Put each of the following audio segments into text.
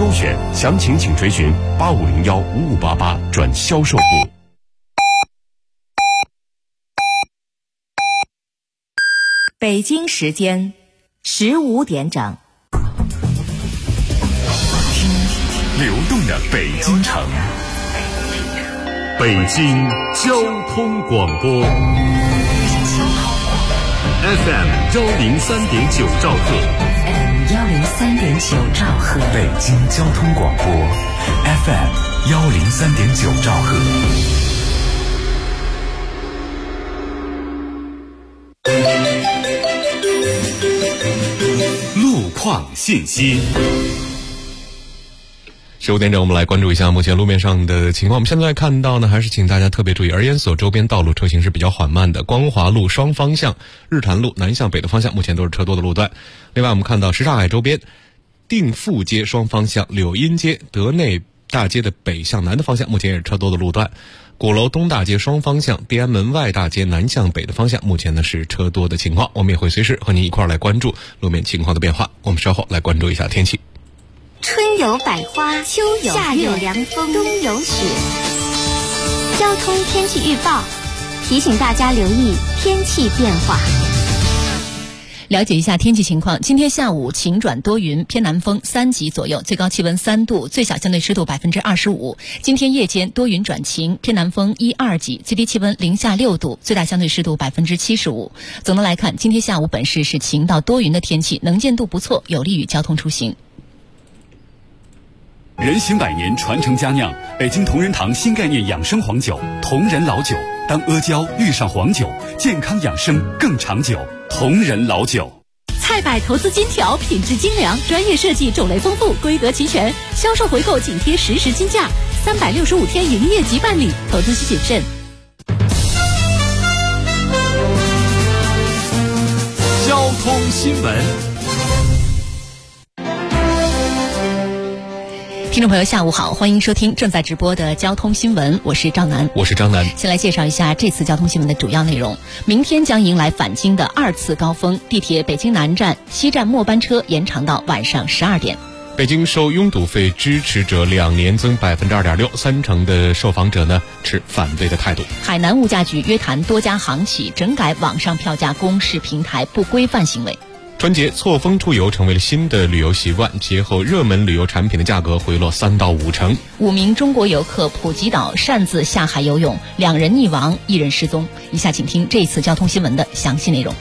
优选，详情请垂询85015588转销售部。 北京时间15点整。 听流动的北京城，北京交通广播 FM103.9兆赫 103.9兆赫， 北京交通广播 FM103.9兆赫。路况信息。15点整，我们来关注一下目前路面上的情况。我们现在看到呢，还是请大家特别注意，儿研所周边道路车行是比较缓慢的。光华路双方向、日坛路南向北的方向，目前都是车多的路段。另外，我们看到什刹海周边定富街双方向、柳荫街、德内大街的北向南的方向，目前也是车多的路段。鼓楼东大街双方向、地安门外大街南向北的方向，目前呢是车多的情况。我们也会随时和您一块来关注路面情况的变化。我们稍后来关注一下天气。 春有百花，秋有夏有凉风，冬有雪。交通天气预报提醒大家留意天气变化。 了解一下天气情况，今天下午晴转多云，偏南风3级左右，最高气温3度，最小相对湿度25%。今天夜间多云转晴，偏南风1、2级，最低气温零下6度，最大相对湿度75%。总的来看，今天下午本市是晴到多云的天气，能见度不错，有利于交通出行。 人行百年，传承佳酿，北京同仁堂新概念养生黄酒，同仁老酒。当阿胶遇上黄酒，健康养生更长久。同仁老酒。 菜百投资金条，品质精良，专业设计，种类丰富，规格齐全，销售回购紧贴实时金价，365天营业即办理，投资需谨慎。 交通新闻。 听众朋友下午好，欢迎收听正在直播的交通新闻，我是赵楠。 我是张楠。 先来介绍一下这次交通新闻的主要内容。明天将迎来返京的2次高峰，地铁北京南站、西站末班车延长到晚上12点。 北京收拥堵费支持者2年增2.6%，30%的受访者呢持反对的态度。 海南物价局约谈多家航企整改网上票价公示平台不规范行为。 春节错峰出游成为了新的旅游习惯，节后热门旅游产品的价格回落3到5成。 5名中国游客普吉岛擅自下海游泳，2人溺亡，1人失踪。以下请听这一次交通新闻的详细内容。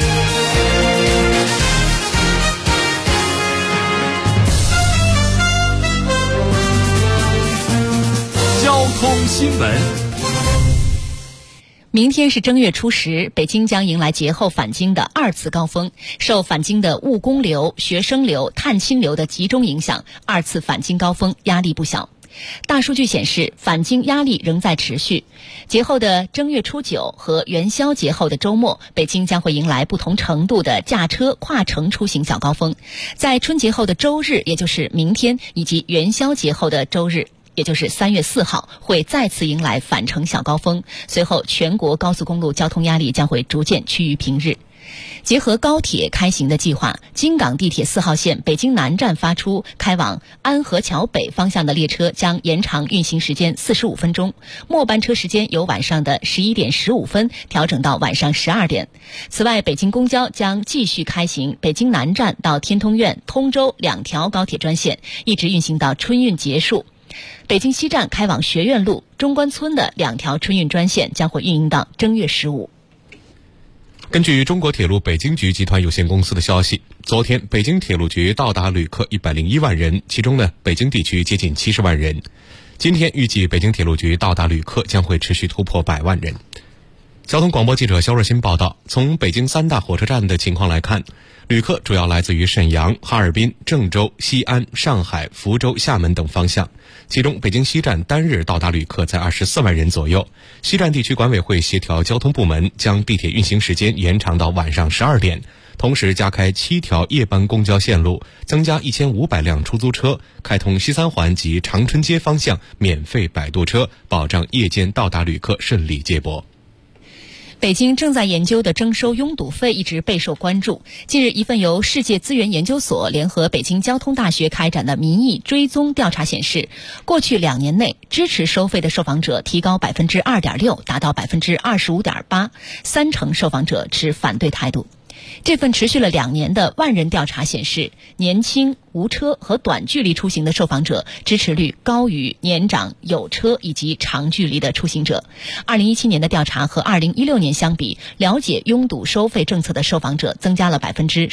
交通新闻。 明天是正月初10，北京将迎来节后返京的2次高峰。受返京的务工流、学生流、探亲流的集中影响，2次返京高峰压力不小。大数据显示，返京压力仍在持续。节后的正月初9和元宵节后的周末，北京将会迎来不同程度的驾车跨城出行小高峰。在春节后的周日，也就是明天，以及元宵节后的周日，也就是3月4号，会再次迎来返程小高峰。随后，全国高速公路交通压力将会逐渐趋于平日。结合高铁开行的计划，京港地铁4号线北京南站发出开往安河桥北方向的列车将延长运行时间45分钟，末班车时间由晚上的11点15分调整到晚上12点。此外，北京公交将继续开行北京南站到天通苑、通州2条高铁专线，一直运行到春运结束。北京西站开往学院路、中关村的2条春运专线将会运营到正月15。 根据中国铁路北京局集团有限公司的消息，昨天北京铁路局到达旅客101万人，其中呢，北京地区接近70万人。今天预计北京铁路局到达旅客将会持续突破100万人。交通广播记者肖若新报道，从北京3大火车站的情况来看，旅客主要来自于沈阳、哈尔滨、郑州、西安、上海、福州、厦门等方向。其中，北京西站单日到达旅客在24万人左右。西站地区管委会协调交通部门将地铁运行时间延长到晚上12点，同时加开7条夜班公交线路，增加1500辆出租车，开通西三环及长春街方向免费摆渡车，保障夜间到达旅客顺利接驳。 北京正在研究的征收拥堵费一直备受关注。近日，一份由世界资源研究所联合北京交通大学开展的民意追踪调查显示，过去2年内支持收费的受访者提高 2.6%， 达到 25.8%， 30%受访者持反对态度。这份持续了2年的万人调查显示，年轻、无车和短距离出行的受访者支持率高于年长、有车以及长距离的出行者。2017年的调查和2016年相比，了解拥堵收费政策的受访者增加了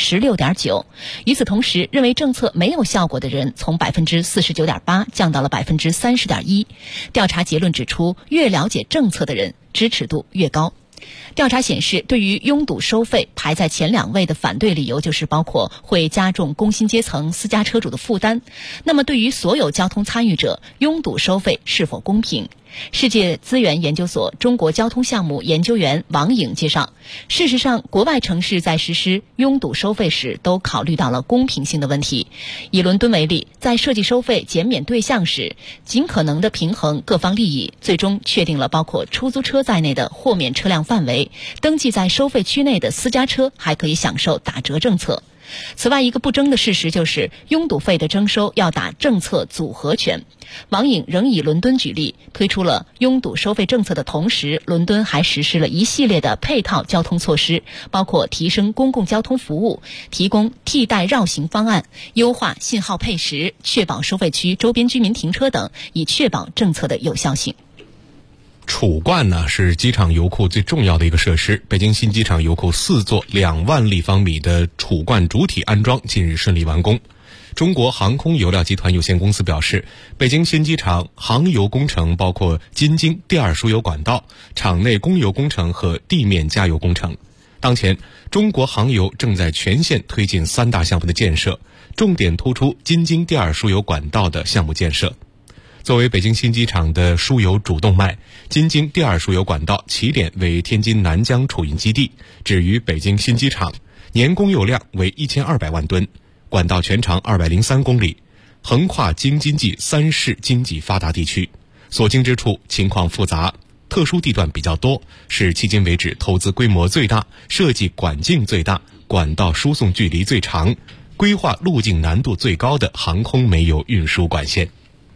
16.9%。与此同时，认为政策没有效果的人从 49.8% 降到了 30.1%。调查结论指出，越了解政策的人支持度越高。调查显示，对于拥堵收费排在前2位的反对理由就是包括会加重工薪阶层私家车主的负担。那么对于所有交通参与者，拥堵收费是否公平？世界资源研究所中国交通项目研究员王颖介绍，事实上，国外城市在实施拥堵收费时都考虑到了公平性的问题。以伦敦为例，在设计收费减免对象时，尽可能的平衡各方利益，最终确定了包括出租车在内的豁免车辆范围，登记在收费区内的私家车还可以享受打折政策。此外，一个不争的事实就是拥堵费的征收要打政策组合拳。王颖仍以伦敦举例，推出了拥堵收费政策的同时，伦敦还实施了一系列的配套交通措施，包括提升公共交通服务、提供替代绕行方案、优化信号配时、确保收费区周边居民停车等，以确保政策的有效性。 储罐呢是机场油库最重要的一个设施。北京新机场油库4座2万立方米的储罐主体安装近日顺利完工。中国航空油料集团有限公司表示，北京新机场航油工程包括京津第2输油管道、场内供油工程和地面加油工程。当前，中国航油正在全线推进3大项目的建设，重点突出京津第2输油管道的项目建设。作为北京新机场的输油主动脉，京津第2输油管道起点为天津南江储运基地，止于北京新机场，年供油量为1200万吨，管道全长203公里，横跨京津冀3市经济发达地区，所经之处情况复杂，特殊地段比较多，是迄今为止投资规模最大、设计管径最大、管道输送距离最长、规划路径难度最高的航空煤油运输管线。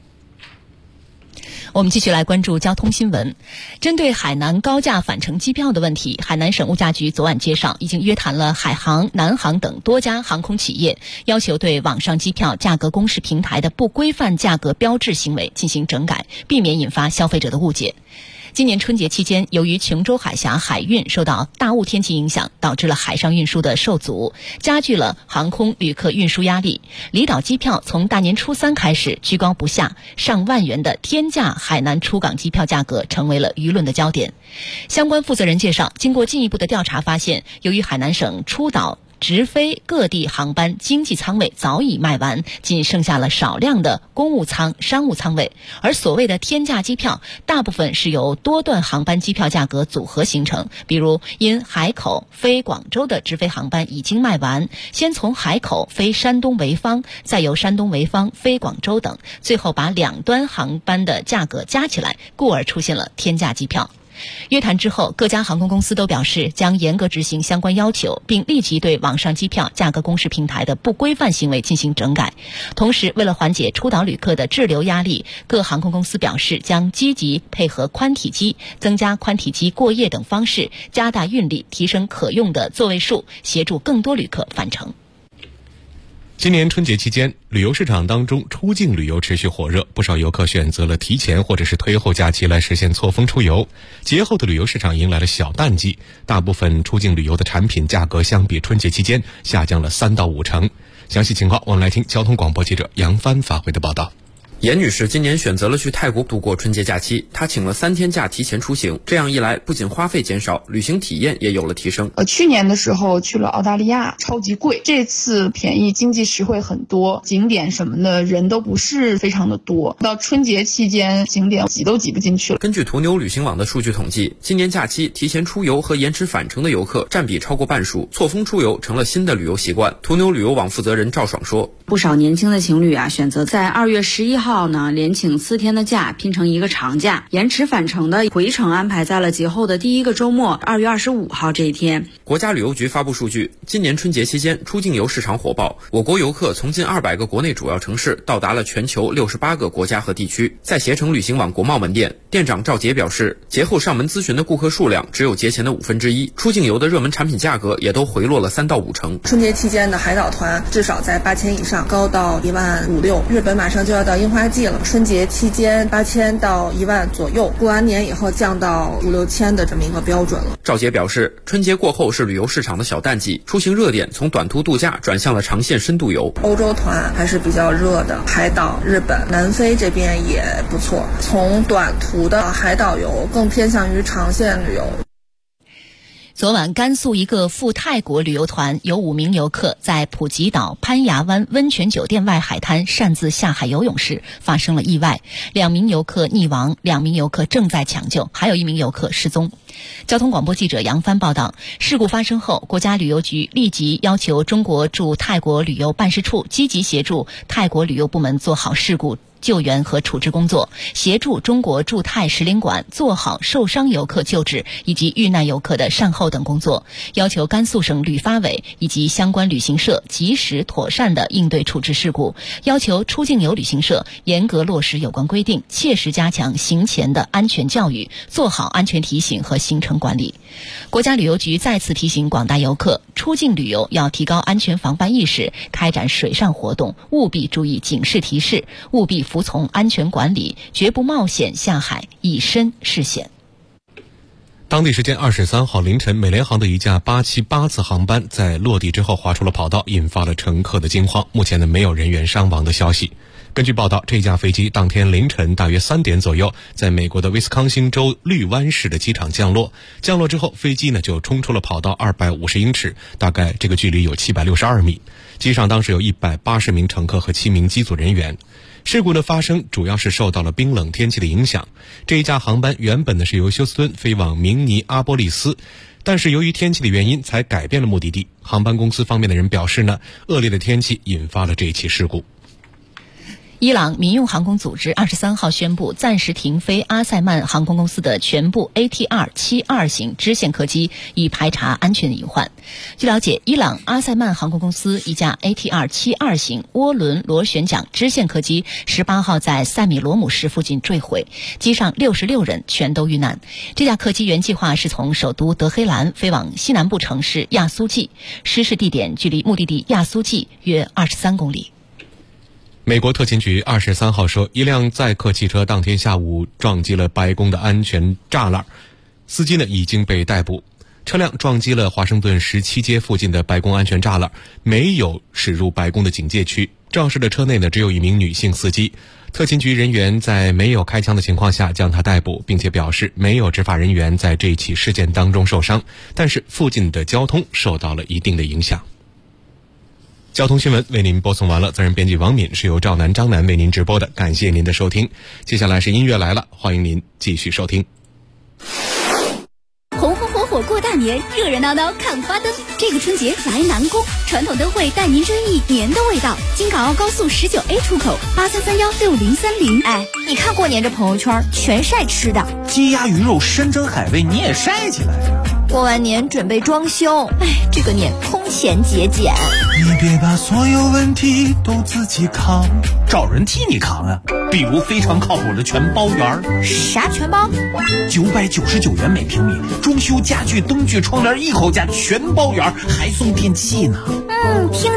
我们继续来关注交通新闻。针对海南高价返程机票的问题，海南省物价局昨晚介绍，已经约谈了海航、南航等多家航空企业，要求对网上机票价格公示平台的不规范价格标志行为进行整改，避免引发消费者的误解。今年春节期间，由于琼州海峡海运受到大雾天气影响，导致了海上运输的受阻，加剧了航空旅客运输压力。离岛机票从大年初3开始居高不下，上万元的天价海南出港机票价格成为了舆论的焦点。相关负责人介绍，经过进一步的调查发现，由于海南省出岛直飞各地航班经济舱位早已卖完，仅剩下了少量的公务舱、商务舱位，而所谓的天价机票大部分是由多段航班机票价格组合形成，比如因海口飞广州的直飞航班已经卖完，先从海口飞山东潍坊，再由山东潍坊飞广州等，最后把2端航班的价格加起来，故而出现了天价机票。约谈之后，各家航空公司都表示将严格执行相关要求，并立即对网上机票价格公示平台的不规范行为进行整改。同时，为了缓解出岛旅客的滞留压力，各航空公司表示将积极配合宽体机、增加宽体机过夜等方式，加大运力，提升可用的座位数，协助更多旅客返程。 今年春节期间，旅游市场当中出境旅游持续火热，不少游客选择了提前或者是推后假期来实现错峰出游。节后的旅游市场迎来了小淡季，大部分出境旅游的产品价格相比春节期间下降了3到5成。详细情况我们来听交通广播记者杨帆发回的报道。 严女士今年选择了去泰国度过春节假期，她请了3天假提前出行，这样一来不仅花费减少，旅行体验也有了提升。 去年的时候去了澳大利亚，超级贵，这次便宜，经济实惠很多，景点什么的人都不是非常的多，到春节期间景点挤都挤不进去了。 根据途牛旅行网的数据统计，今年假期提前出游和延迟返程的游客占比超过半数，错峰出游成了新的旅游习惯。途牛旅游网负责人赵爽说， 不少年轻的情侣选择在2月11号号呢，连请4天的假拼成一个长假，延迟返程的回程安排在了节后的第一个周末2月25号这一天。 国家旅游局发布数据，今年春节期间出境游市场火爆，我国游客从近200个国内主要城市到达了全球68个国家和地区。在携程旅行网国贸门店，店长赵杰表示，节后上门咨询的顾客数量只有节前的1/5，出境游的热门产品价格也都回落了3到5成。 春节期间的海岛团至少在8000以上，高到15000-16000。日本马上就要到樱花季了，春节期间8000到10000左右，过完年以后降到5-6千的这么一个标准了。 赵杰表示，春节过后是旅游市场的小淡季，出行热点从短途度假转向了长线深度游。 欧洲团还是比较热的，海岛、日本、南非这边也不错。从短途的海岛游更偏向于长线旅游。 昨晚，甘肃一个赴泰国旅游团有5名游客在普吉岛攀崖湾温泉酒店外海滩擅自下海游泳时发生了意外，2名游客溺亡，2名游客正在抢救，还有1名游客失踪。交通广播记者杨帆报道，事故发生后，国家旅游局立即要求中国驻泰国旅游办事处积极协助泰国旅游部门做好事故救援和处置工作，协助中国驻泰使领馆做好受伤游客救治以及遇难游客的善后等工作，要求甘肃省旅发委以及相关旅行社及时妥善地应对处置事故，要求出境游旅行社严格落实有关规定，切实加强行前的安全教育，做好安全提醒和行程管理。国家旅游局再次提醒广大游客，出境旅游要提高安全防范意识，开展水上活动务必注意警示提示，务必服从安全管理，绝不冒险下海，以身试险。 当地时间23号凌晨，美联航的一架878次航班在落地之后滑出了跑道，引发了乘客的惊慌。目前呢，没有人员伤亡的消息。根据报道，这架飞机当天凌晨大约3点左右，在美国的威斯康星州绿湾市的机场降落。降落之后，飞机呢就冲出了跑道250英尺，大概这个距离有762米。机上当时有180名乘客和7名机组人员。事故的发生主要是受到了冰冷天气的影响。这一架航班原本呢是由休斯敦飞往明尼阿波利斯，但是由于天气的原因才改变了目的地。航班公司方面的人表示呢，恶劣的天气引发了这一起事故。 伊朗民用航空组织23号宣布暂时停飞阿塞曼航空公司的全部 ATR-72 型支线客机，以排查安全隐患。据了解，伊朗阿塞曼航空公司一架 ATR-72 型涡轮螺旋桨支线客机18号在塞米罗姆市附近坠毁，机上66人全都遇难。这架客机原计划是从首都德黑兰飞往西南部城市亚苏季，失事地点距离目的地亚苏季约23公里。 美国特勤局23号说，一辆载客汽车当天下午撞击了白宫的安全栅栏，司机呢已经被逮捕。车辆撞击了华盛顿17街附近的白宫安全栅栏，没有驶入白宫的警戒区。肇事的车内呢只有1名女性司机。特勤局人员在没有开枪的情况下将他逮捕，并且表示没有执法人员在这起事件当中受伤，但是附近的交通受到了一定的影响。交通新闻为您播送完了，责任编辑王敏，是由赵楠、张楠为您直播的，感谢您的收听。接下来是音乐来了，欢迎您继续收听。 红红火火过大年，热热闹闹看花灯。这个春节来南宫，传统灯会带您追忆年的味道。京港澳高速19A 出口83316030。 哎，你看过年这朋友圈全晒吃的， 鸡鸭鱼肉山珍海味你也晒起来呀。 过完年准备装修，哎，这个年空前节俭。 你别把所有问题都自己扛，找人替你扛啊。比如非常靠谱的全包园。 啥全包 ？999元每平米，装修家具、灯具、窗帘一口价，全包圆，还送电器呢。 听